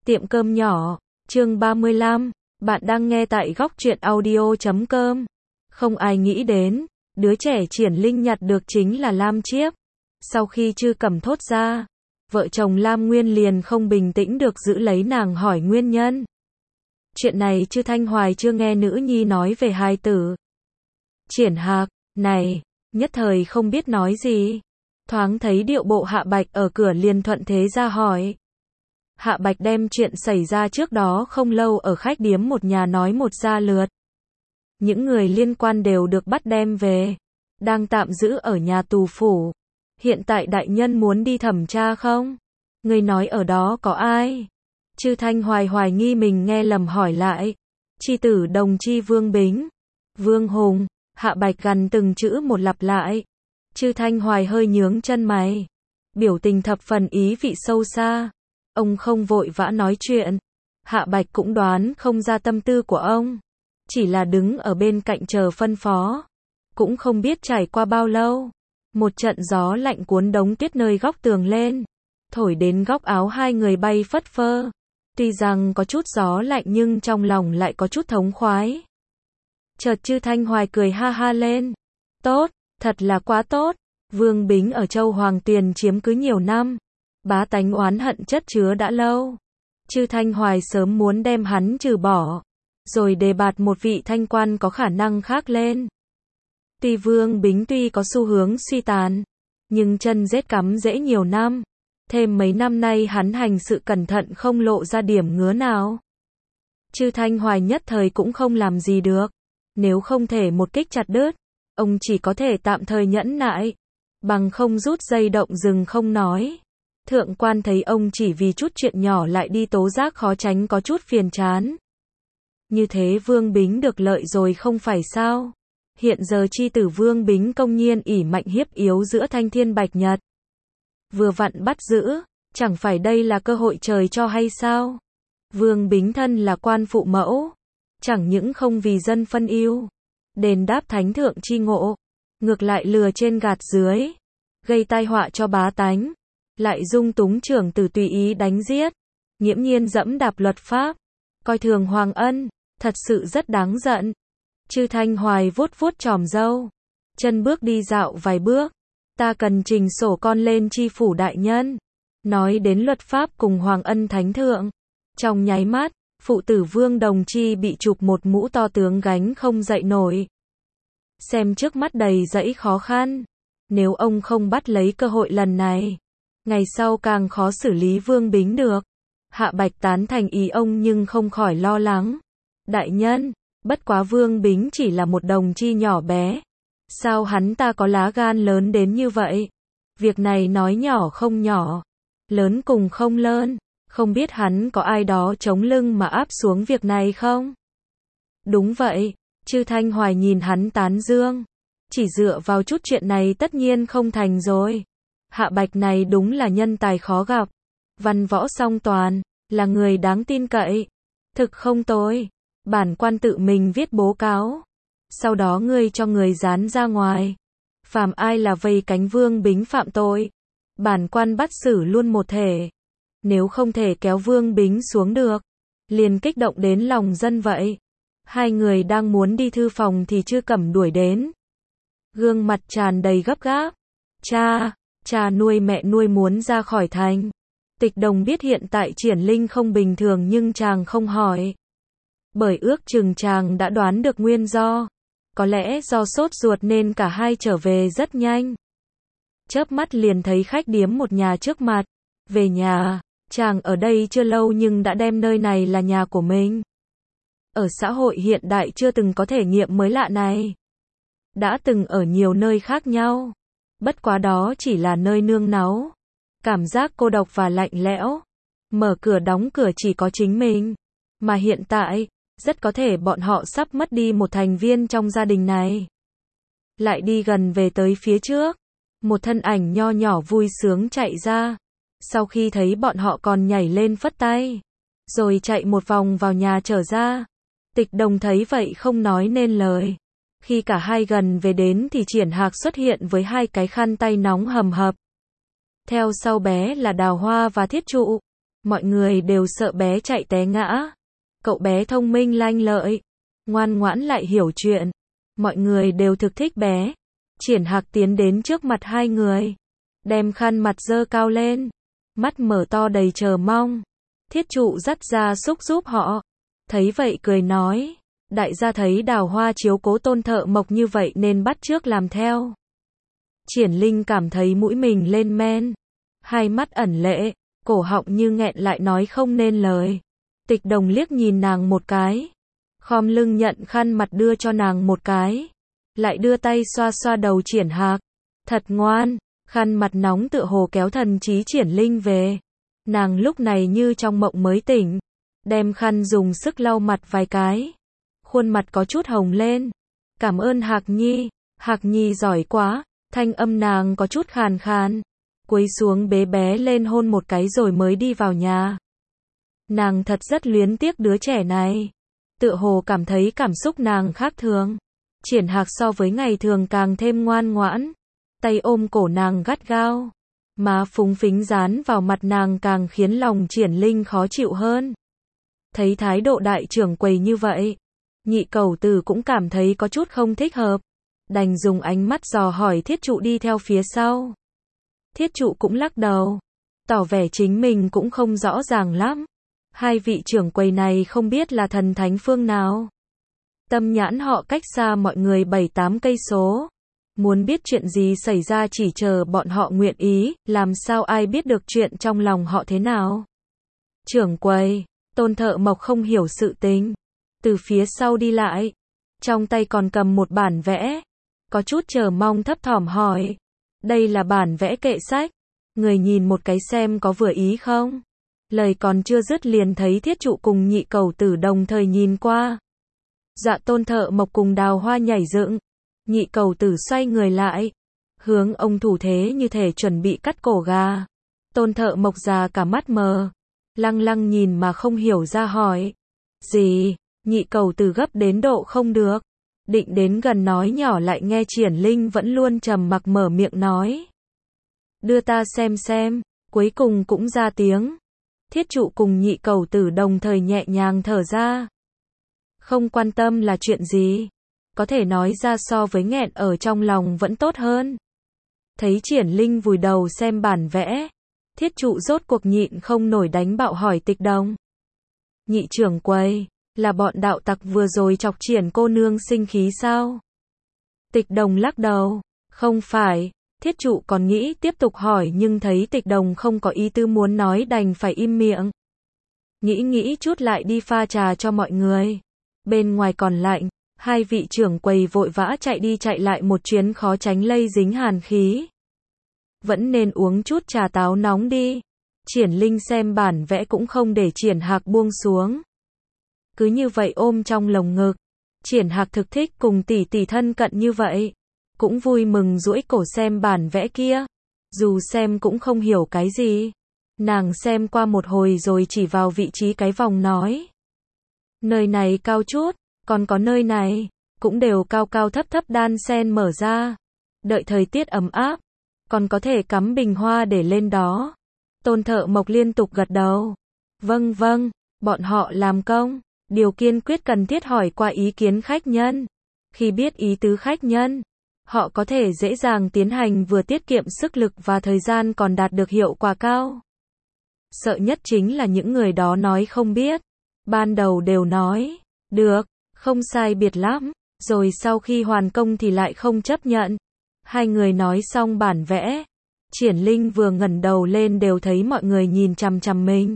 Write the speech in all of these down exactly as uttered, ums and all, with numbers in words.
Tiệm cơm nhỏ, chương ba mươi lăm, bạn đang nghe tại góc truyện audio chấm com. Không ai nghĩ đến, đứa trẻ Triển Linh nhặt được chính là Lam Chiếp. Sau khi Chư Cẩm thốt ra, vợ chồng Lam Nguyên liền không bình tĩnh được giữ lấy nàng hỏi nguyên nhân. Chuyện này Chư Thanh Hoài chưa nghe nữ nhi nói về hài tử. Triển Hạc, này, nhất thời không biết nói gì. Thoáng thấy điệu bộ Hạ Bạch ở cửa liền thuận thế ra hỏi. Hạ Bạch đem chuyện xảy ra trước đó không lâu ở khách điếm một nhà nói một gia lượt. Những người liên quan đều được bắt đem về, đang tạm giữ ở nhà tù phủ. Hiện tại đại nhân muốn đi thẩm tra không? Người nói ở đó có ai? Chư Thanh Hoài hoài nghi mình nghe lầm hỏi lại. Chi tử đồng chi Vương Bính, Vương Hùng. Hạ Bạch gần từng chữ một lặp lại. Chư Thanh Hoài hơi nhướng chân mày, biểu tình thập phần ý vị sâu xa. Ông không vội vã nói chuyện. Hạ Bạch cũng đoán không ra tâm tư của ông, chỉ là đứng ở bên cạnh chờ phân phó. Cũng không biết trải qua bao lâu, một trận gió lạnh cuốn đống tuyết nơi góc tường lên, thổi đến góc áo hai người bay phất phơ. Tuy rằng có chút gió lạnh nhưng trong lòng lại có chút thống khoái. Chợt Chư Thanh Hoài cười ha ha lên. Tốt, thật là quá tốt. Vương Bính ở Châu Hoàng Tuyền chiếm cứ nhiều năm, bá tánh oán hận chất chứa đã lâu. Chư Thanh Hoài sớm muốn đem hắn trừ bỏ, rồi đề bạt một vị thanh quan có khả năng khác lên. Tuy Vương Bính tuy có xu hướng suy tàn, nhưng chân rết cắm rễ nhiều năm. Thêm mấy năm nay hắn hành sự cẩn thận không lộ ra điểm ngứa nào. Chư Thanh Hoài nhất thời cũng không làm gì được. Nếu không thể một kích chặt đứt, ông chỉ có thể tạm thời nhẫn nại, bằng không rút dây động rừng không nói. Thượng quan thấy ông chỉ vì chút chuyện nhỏ lại đi tố giác khó tránh có chút phiền chán. Như thế Vương Bính được lợi rồi không phải sao? Hiện giờ chi tử Vương Bính công nhiên ỷ mạnh hiếp yếu giữa Thanh Thiên Bạch Nhật. Vừa vặn bắt giữ, chẳng phải đây là cơ hội trời cho hay sao? Vương Bính thân là quan phụ mẫu, chẳng những không vì dân phân ưu, đền đáp thánh thượng chi ngộ, ngược lại lừa trên gạt dưới, gây tai họa cho bá tánh, lại dung túng trưởng tử tùy ý đánh giết, nghiễm nhiên dẫm đạp luật pháp, coi thường hoàng ân, thật sự rất đáng giận. Chư Thanh Hoài vuốt vuốt chòm râu, chân bước đi dạo vài bước. Ta cần trình sổ con lên chi phủ đại nhân. Nói đến luật pháp cùng hoàng ân thánh thượng, trong nháy mắt, phụ tử Vương Đồng Chi bị chụp một mũ to tướng gánh không dậy nổi. Xem trước mắt đầy dẫy khó khăn, nếu ông không bắt lấy cơ hội lần này, ngày sau càng khó xử lý Vương Bính được. Hạ Bạch tán thành ý ông nhưng không khỏi lo lắng. Đại nhân, bất quá Vương Bính chỉ là một đồng chi nhỏ bé. Sao hắn ta có lá gan lớn đến như vậy? Việc này nói nhỏ không nhỏ, lớn cùng không lớn. Không biết hắn có ai đó chống lưng mà áp xuống việc này không? Đúng vậy, Chư Thanh Hoài nhìn hắn tán dương. Chỉ dựa vào chút chuyện này tất nhiên không thành rồi. Hạ Bạch này đúng là nhân tài khó gặp. Văn võ song toàn, là người đáng tin cậy. Thực không tồi. Bản quan tự mình viết bố cáo. Sau đó ngươi cho người dán ra ngoài. Phàm ai là vây cánh Vương Bính phạm tội, bản quan bắt xử luôn một thể. Nếu không thể kéo Vương Bính xuống được, liền kích động đến lòng dân vậy. Hai người đang muốn đi thư phòng thì Chư Cẩm đuổi đến. Gương mặt tràn đầy gấp gáp. Cha, cha nuôi mẹ nuôi muốn ra khỏi thành. Tịch Đồng biết hiện tại Triển Linh không bình thường nhưng chàng không hỏi. Bởi ước chừng chàng đã đoán được nguyên do. Có lẽ do sốt ruột nên cả hai trở về rất nhanh. Chớp mắt liền thấy khách điếm một nhà trước mặt. Về nhà, chàng ở đây chưa lâu nhưng đã đem nơi này là nhà của mình. Ở xã hội hiện đại chưa từng có thể nghiệm mới lạ này. Đã từng ở nhiều nơi khác nhau. Bất quá đó chỉ là nơi nương náu. Cảm giác cô độc và lạnh lẽo. Mở cửa đóng cửa chỉ có chính mình. Mà hiện tại, rất có thể bọn họ sắp mất đi một thành viên trong gia đình này. Lại đi gần về tới phía trước. Một thân ảnh nho nhỏ vui sướng chạy ra. Sau khi thấy bọn họ còn nhảy lên phất tay. Rồi chạy một vòng vào nhà trở ra. Tịch Đồng thấy vậy không nói nên lời. Khi cả hai gần về đến thì Triển Hạc xuất hiện với hai cái khăn tay nóng hầm hập. Theo sau bé là Đào Hoa và Thiết Trụ. Mọi người đều sợ bé chạy té ngã. Cậu bé thông minh lanh lợi, ngoan ngoãn lại hiểu chuyện. Mọi người đều thực thích bé. Triển Hạc tiến đến trước mặt hai người, đem khăn mặt giơ cao lên, mắt mở to đầy chờ mong. Thiết trụ dắt ra xúc giúp họ. Thấy vậy cười nói, đại gia thấy Đào Hoa chiếu cố Tôn Thợ Mộc như vậy nên bắt chước làm theo. Triển Linh cảm thấy mũi mình lên men, hai mắt ẩn lệ, cổ họng như nghẹn lại nói không nên lời. Tịch Đồng liếc nhìn nàng một cái, khom lưng nhận khăn mặt đưa cho nàng một cái, lại đưa tay xoa xoa đầu Triển Hạc. Thật ngoan, khăn mặt nóng tựa hồ kéo thần trí Triển Linh về. Nàng lúc này như trong mộng mới tỉnh, đem khăn dùng sức lau mặt vài cái. Khuôn mặt có chút hồng lên. Cảm ơn Hạc Nhi, Hạc Nhi giỏi quá, thanh âm nàng có chút khàn khàn. Cúi xuống bế bé lên hôn một cái rồi mới đi vào nhà. Nàng thật rất luyến tiếc đứa trẻ này. Tựa hồ cảm thấy cảm xúc nàng khác thường. Triển Hạc so với ngày thường càng thêm ngoan ngoãn. Tay ôm cổ nàng gắt gao. Má phúng phính dán vào mặt nàng càng khiến lòng Triển Linh khó chịu hơn. Thấy thái độ đại trưởng quầy như vậy, Nhị Cẩu Tử cũng cảm thấy có chút không thích hợp. Đành dùng ánh mắt dò hỏi Thiết Trụ đi theo phía sau. Thiết Trụ cũng lắc đầu, tỏ vẻ chính mình cũng không rõ ràng lắm. Hai vị trưởng quầy này không biết là thần thánh phương nào. Tâm nhãn họ cách xa mọi người bảy tám cây số. Muốn biết chuyện gì xảy ra chỉ chờ bọn họ nguyện ý, làm sao ai biết được chuyện trong lòng họ thế nào. Trưởng quầy, Tôn Thợ Mộc không hiểu sự tình. Từ phía sau đi lại, trong tay còn cầm một bản vẽ. Có chút chờ mong thấp thỏm hỏi, đây là bản vẽ kệ sách. Người nhìn một cái xem có vừa ý không? Lời còn chưa dứt liền thấy Thiết Trụ cùng Nhị Cẩu Tử đồng thời nhìn qua. Dạ Tôn Thợ Mộc cùng Đào Hoa nhảy dựng. Nhị Cẩu Tử xoay người lại, hướng ông thủ thế như thể chuẩn bị cắt cổ gà. Tôn Thợ Mộc già cả mắt mờ, lăng lăng nhìn mà không hiểu ra hỏi. Gì? Nhị Cẩu Tử gấp đến độ không được. Định đến gần nói nhỏ lại nghe Triển Linh vẫn luôn trầm mặc mở miệng nói. Đưa ta xem xem, cuối cùng cũng ra tiếng. Thiết Trụ cùng Nhị Cẩu Tử đồng thời nhẹ nhàng thở ra. Không quan tâm là chuyện gì, có thể nói ra so với nghẹn ở trong lòng vẫn tốt hơn. Thấy Triển Linh vùi đầu xem bản vẽ, Thiết Trụ rốt cuộc nhịn không nổi đánh bạo hỏi Tịch Đồng. Nhị trưởng quầy, là bọn đạo tặc vừa rồi chọc Triển cô nương sinh khí sao? Tịch Đồng lắc đầu, không phải. Thiết Trụ còn nghĩ tiếp tục hỏi nhưng thấy Tịch Đồng không có ý tư muốn nói đành phải im miệng. Nghĩ nghĩ chút lại đi pha trà cho mọi người. Bên ngoài còn lạnh, hai vị trưởng quầy vội vã chạy đi chạy lại một chuyến khó tránh lây dính hàn khí. Vẫn nên uống chút trà táo nóng đi. Triển Linh xem bản vẽ cũng không để Triển Hạc buông xuống. Cứ như vậy ôm trong lồng ngực. Triển Hạc thực thích cùng tỷ tỷ thân cận như vậy. Cũng vui mừng duỗi cổ xem bản vẽ kia. Dù xem cũng không hiểu cái gì. Nàng xem qua một hồi rồi chỉ vào vị trí cái vòng nói. Nơi này cao chút, còn có nơi này, cũng đều cao cao thấp thấp đan xen mở ra. Đợi thời tiết ấm áp, còn có thể cắm bình hoa để lên đó. Tôn Thợ Mộc liên tục gật đầu. Vâng vâng, bọn họ làm công. Điều kiên quyết cần thiết hỏi qua ý kiến khách nhân. Khi biết ý tứ khách nhân, họ có thể dễ dàng tiến hành vừa tiết kiệm sức lực và thời gian còn đạt được hiệu quả cao. Sợ nhất chính là những người đó nói không biết. Ban đầu đều nói, được, không sai biệt lắm, rồi sau khi hoàn công thì lại không chấp nhận. Hai người nói xong bản vẽ. Triển Linh vừa ngẩng đầu lên đều thấy mọi người nhìn chằm chằm mình.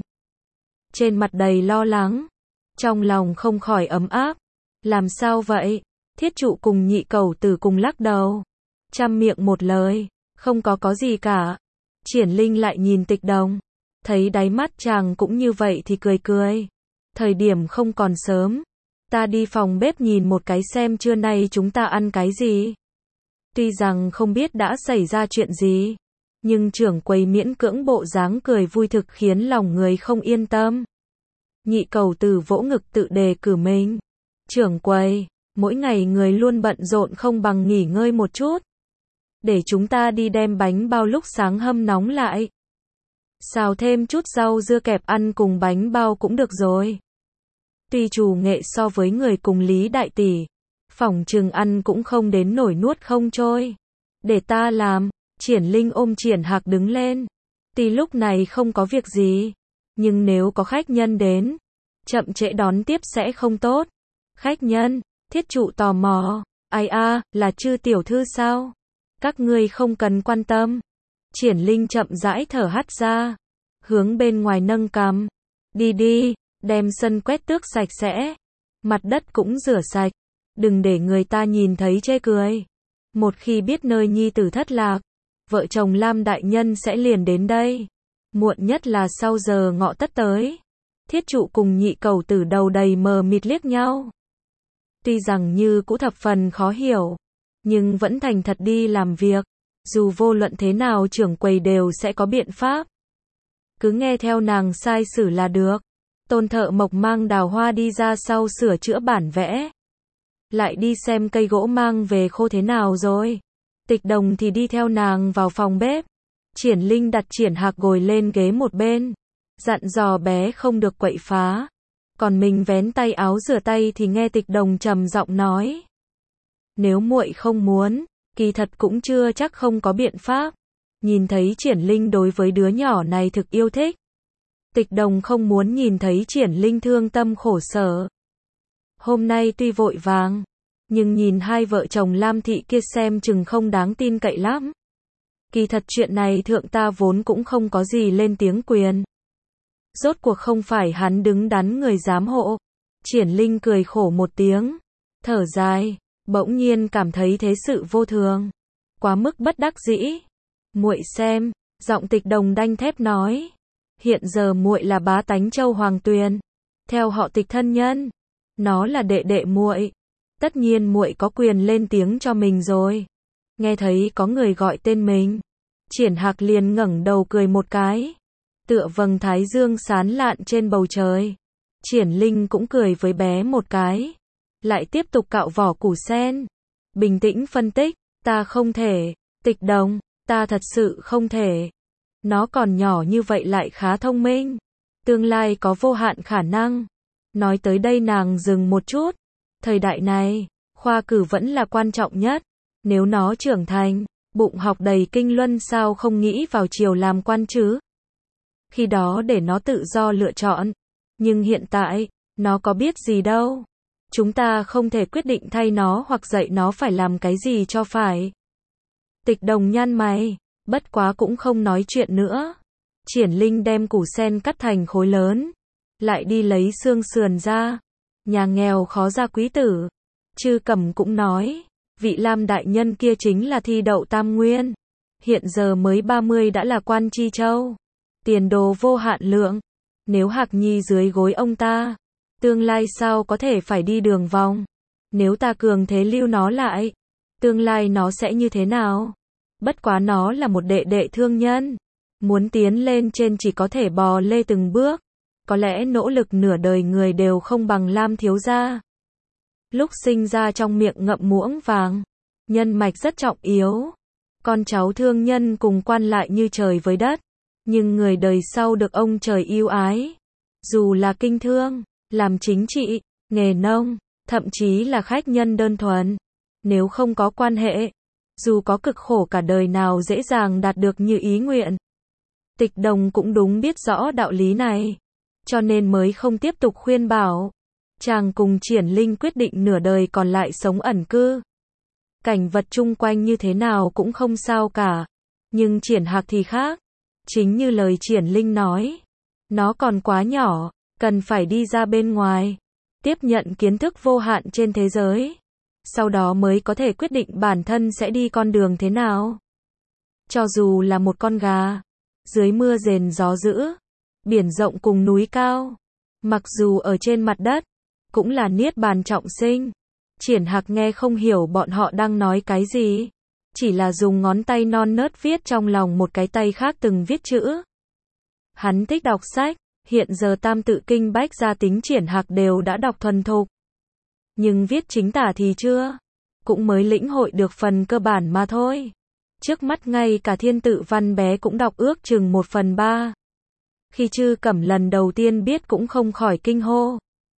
Trên mặt đầy lo lắng. Trong lòng không khỏi ấm áp. Làm sao vậy? Thiết Trụ cùng Nhị Cẩu Tử cùng lắc đầu. Trăm miệng một lời. Không có có gì cả. Triển Linh lại nhìn Tịch Đồng. Thấy đáy mắt chàng cũng như vậy thì cười cười. Thời điểm không còn sớm. Ta đi phòng bếp nhìn một cái xem trưa nay chúng ta ăn cái gì. Tuy rằng không biết đã xảy ra chuyện gì. Nhưng trưởng quầy miễn cưỡng bộ dáng cười vui thực khiến lòng người không yên tâm. Nhị Cẩu Tử vỗ ngực tự đề cử mình. Trưởng quầy, mỗi ngày người luôn bận rộn không bằng nghỉ ngơi một chút. Để chúng ta đi đem bánh bao lúc sáng hâm nóng lại. Xào thêm chút rau dưa kẹp ăn cùng bánh bao cũng được rồi. Tuy chủ nghệ so với người cùng Lý đại tỷ, phỏng chừng ăn cũng không đến nổi nuốt không trôi. Để ta làm. Triển Linh ôm Triển Hạc đứng lên. Tuy lúc này không có việc gì, nhưng nếu có khách nhân đến, chậm trễ đón tiếp sẽ không tốt. Khách nhân, Thiết Trụ tò mò, ai a, là Chư tiểu thư sao? Các ngươi không cần quan tâm. Triển Linh chậm rãi thở hắt ra, hướng bên ngoài nâng cằm. Đi đi, đem sân quét tước sạch sẽ, mặt đất cũng rửa sạch, đừng để người ta nhìn thấy chê cười. Một khi biết nơi nhi tử thất lạc, vợ chồng Lam đại nhân sẽ liền đến đây. Muộn nhất là sau giờ ngọ tất tới. Thiết Trụ cùng Nhị Cẩu Tử đầu đầy mờ mịt liếc nhau. Tuy rằng như cũ thập phần khó hiểu, nhưng vẫn thành thật đi làm việc. Dù vô luận thế nào trưởng quầy đều sẽ có biện pháp. Cứ nghe theo nàng sai xử là được. Tôn thợ mộc mang đào hoa đi ra sau sửa chữa bản vẽ. Lại đi xem cây gỗ mang về khô thế nào rồi. Tịch Đồng thì đi theo nàng vào phòng bếp. Triển Linh đặt Triển Hạc ngồi lên ghế một bên, dặn dò bé không được quậy phá. Còn mình vén tay áo rửa tay thì nghe Tịch Đồng trầm giọng nói. Nếu muội không muốn, kỳ thật cũng chưa chắc không có biện pháp. Nhìn thấy Triển Linh đối với đứa nhỏ này thực yêu thích. Tịch Đồng không muốn nhìn thấy Triển Linh thương tâm khổ sở. Hôm nay tuy vội vàng, nhưng nhìn hai vợ chồng Lam thị kia xem chừng không đáng tin cậy lắm. Kỳ thật chuyện này thượng ta vốn cũng không có gì lên tiếng quyền. Rốt cuộc không phải hắn đứng đắn người giám hộ. Triển Linh cười khổ một tiếng, thở dài, bỗng nhiên cảm thấy thế sự vô thường, quá mức bất đắc dĩ. Muội xem, giọng Tịch Đồng đanh thép nói, hiện giờ muội là bá tánh Châu Hoàng Tuyền, theo họ Tịch thân nhân, nó là đệ đệ muội, tất nhiên muội có quyền lên tiếng cho mình rồi. Nghe thấy có người gọi tên mình, Triển Hạc liền ngẩng đầu cười một cái, tựa vầng thái dương sáng lạn trên bầu trời. Triển Linh cũng cười với bé một cái, lại tiếp tục cạo vỏ củ sen, bình tĩnh phân tích, ta không thể, Tịch Đồng, ta thật sự không thể. Nó còn nhỏ như vậy lại khá thông minh, tương lai có vô hạn khả năng. Nói tới đây nàng dừng một chút, thời đại này, khoa cử vẫn là quan trọng nhất. Nếu nó trưởng thành, bụng học đầy kinh luân sao không nghĩ vào triều làm quan chứ? Khi đó để nó tự do lựa chọn. Nhưng hiện tại, nó có biết gì đâu. Chúng ta không thể quyết định thay nó hoặc dạy nó phải làm cái gì cho phải. Tịch Đồng nhăn mày, bất quá cũng không nói chuyện nữa. Triển Linh đem củ sen cắt thành khối lớn, lại đi lấy xương sườn ra. Nhà nghèo khó ra quý tử. Chư Cẩm cũng nói, vị Lam đại nhân kia chính là thi đậu tam nguyên. Hiện giờ mới ba mươi đã là quan tri châu. Tiền đồ vô hạn lượng. Nếu Hạc Nhi dưới gối ông ta, tương lai sao có thể phải đi đường vòng. Nếu ta cường thế lưu nó lại, tương lai nó sẽ như thế nào? Bất quá nó là một đệ đệ thương nhân. Muốn tiến lên trên chỉ có thể bò lê từng bước. Có lẽ nỗ lực nửa đời người đều không bằng Lam thiếu gia. Lúc sinh ra trong miệng ngậm muỗng vàng, nhân mạch rất trọng yếu. Con cháu thương nhân cùng quan lại như trời với đất. Nhưng người đời sau được ông trời yêu ái. Dù là kinh thương, làm chính trị, nghề nông, thậm chí là khách nhân đơn thuần. Nếu không có quan hệ, dù có cực khổ cả đời nào dễ dàng đạt được như ý nguyện. Tịch Đồng cũng đúng biết rõ đạo lý này, cho nên mới không tiếp tục khuyên bảo. Chàng cùng Triển Linh quyết định nửa đời còn lại sống ẩn cư. Cảnh vật chung quanh như thế nào cũng không sao cả. Nhưng Triển Hạc thì khác. Chính như lời Triển Linh nói, nó còn quá nhỏ, cần phải đi ra bên ngoài, tiếp nhận kiến thức vô hạn trên thế giới. Sau đó mới có thể quyết định bản thân sẽ đi con đường thế nào. Cho dù là một con gà, dưới mưa rền gió dữ, biển rộng cùng núi cao, mặc dù ở trên mặt đất, cũng là niết bàn trọng sinh. Triển Hạc nghe không hiểu bọn họ đang nói cái gì, chỉ là dùng ngón tay non nớt viết trong lòng một cái tay khác từng viết chữ. Hắn thích đọc sách, hiện giờ tam tự kinh bách gia tính Triển Hạc đều đã đọc thuần thục. Nhưng viết chính tả thì chưa, cũng mới lĩnh hội được phần cơ bản mà thôi. Trước mắt ngay cả thiên tự văn bé cũng đọc ước chừng một phần ba. Khi Trư Cẩm lần đầu tiên biết cũng không khỏi kinh hô.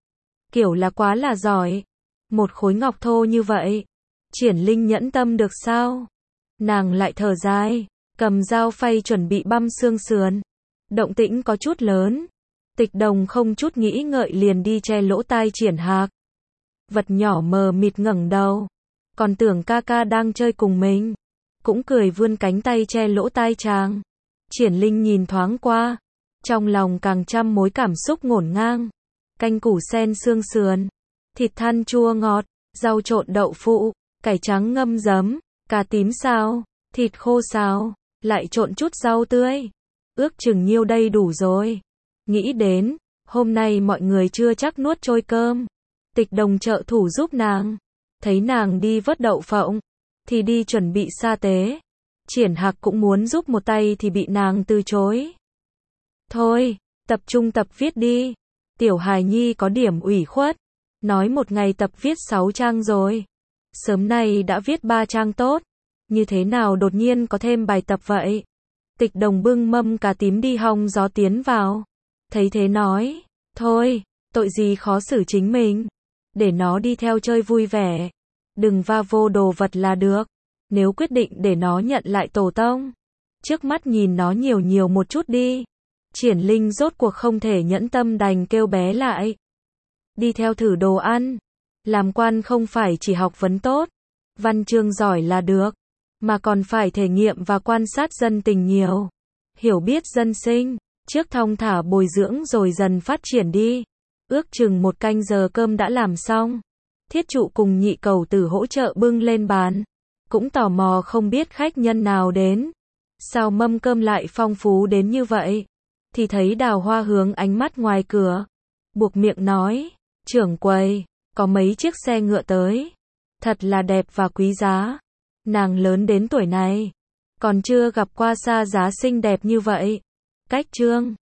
Kiểu là quá là giỏi. Một khối ngọc thô như vậy. Triển Linh nhẫn tâm được sao? Nàng lại thở dài, cầm dao phay chuẩn bị băm xương sườn. Động tĩnh có chút lớn. Tịch Đồng không chút nghĩ ngợi liền đi che lỗ tai Triển Hạc. Vật nhỏ mờ mịt ngẩng đầu. Còn tưởng ca ca đang chơi cùng mình. Cũng cười vươn cánh tay che lỗ tai chàng. Triển Linh nhìn thoáng qua. Trong lòng càng trăm mối cảm xúc ngổn ngang. Canh củ sen xương sườn. Thịt than chua ngọt. Rau trộn đậu phụ. Cải trắng ngâm giấm. Cà tím xào. Thịt khô xào. Lại trộn chút rau tươi. Ước chừng nhiêu đây đủ rồi. Nghĩ đến. Hôm nay mọi người chưa chắc nuốt trôi cơm. Tịch Đồng trợ thủ giúp nàng. Thấy nàng đi vớt đậu phộng. Thì đi chuẩn bị sa tế. Triển Hạc cũng muốn giúp một tay thì bị nàng từ chối. Thôi, tập trung tập viết đi. Tiểu hài nhi có điểm ủy khuất. Nói một ngày tập viết sáu trang rồi. Sớm nay đã viết ba trang tốt. Như thế nào đột nhiên có thêm bài tập vậy? Tịch Đồng bưng mâm cà tím đi hong gió tiến vào. Thấy thế nói. Thôi, tội gì khó xử chính mình. Để nó đi theo chơi vui vẻ. Đừng va vô đồ vật là được. Nếu quyết định để nó nhận lại tổ tông. Trước mắt nhìn nó nhiều nhiều một chút đi. Triển Linh rốt cuộc không thể nhẫn tâm đành kêu bé lại. Đi theo thử đồ ăn. Làm quan không phải chỉ học vấn tốt. Văn chương giỏi là được. Mà còn phải thể nghiệm và quan sát dân tình nhiều. Hiểu biết dân sinh. Trước thong thả bồi dưỡng rồi dần phát triển đi. Ước chừng một canh giờ cơm đã làm xong. Thiết Trụ cùng Nhị Cẩu Tử hỗ trợ bưng lên bàn. Cũng tò mò không biết khách nhân nào đến. Sao mâm cơm lại phong phú đến như vậy? Thì thấy Đào Hoa hướng ánh mắt ngoài cửa. Buộc miệng nói. Trưởng quầy, có mấy chiếc xe ngựa tới. Thật là đẹp và quý giá. Nàng lớn đến tuổi này. Còn chưa gặp qua xa giá xinh đẹp như vậy. Cách trương.